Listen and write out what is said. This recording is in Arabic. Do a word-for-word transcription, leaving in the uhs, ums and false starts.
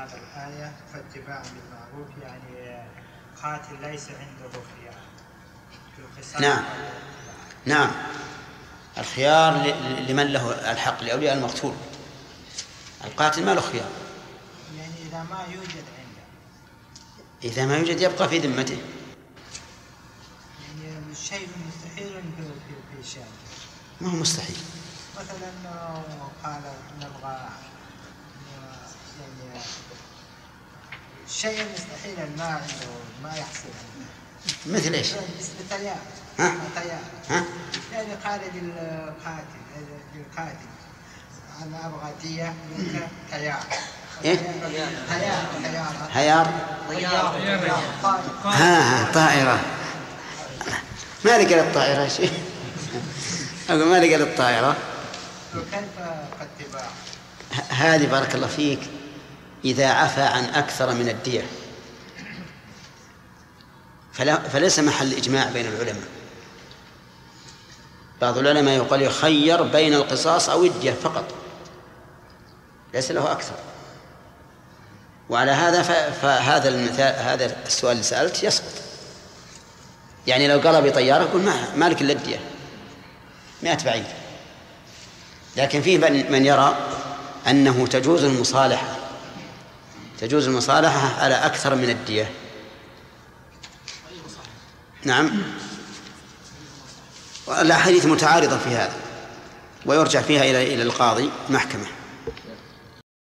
هذا الآية فاتباع بالمعروف يعني قاتل ليس عنده خيار في القصاص. نعم نعم الخيار لمن له الحق لأولياء المقتول، القاتل ما له خيار. يعني إذا ما يوجد عنده، إذا ما يوجد يبقى في ذمته. يعني الشيء مستحيل في شيء. ما هو مستحيل. مثلا قال نبغى يعني الشيء المستحيل ما عنده ما يحصل عنده. مثل إيش؟ بالتيار. ها؟ التيار. ها؟ يعني قال للقاتل للقاتل أنا أبغى دية منك تيار. إيه؟ تيار تيار. هيار. طيارة. ها طائرة. ما لقى الطائرة شيء. أقول ما لقى الطائرة. وكيف اتباع؟ هذه بارك الله فيك إذا عفى عن أكثر من الدية فلا فليس محل إجماع بين العلماء. بعض العلماء يقول يخير بين القصاص أو الدية فقط، ليس له أكثر. وعلى هذا فهذا المثال هذا السؤال اللي سألت يسقط. يعني لو قال بطيارة يقول ما مالك إلا الدية مئة بعيد. لكن فيه من يرى أنه تجوز المصالحة تجوز المصالحة على أكثر من الدية. نعم الأحاديث متعارضة في هذا ويرجع فيها إلى إلى القاضي محكمة.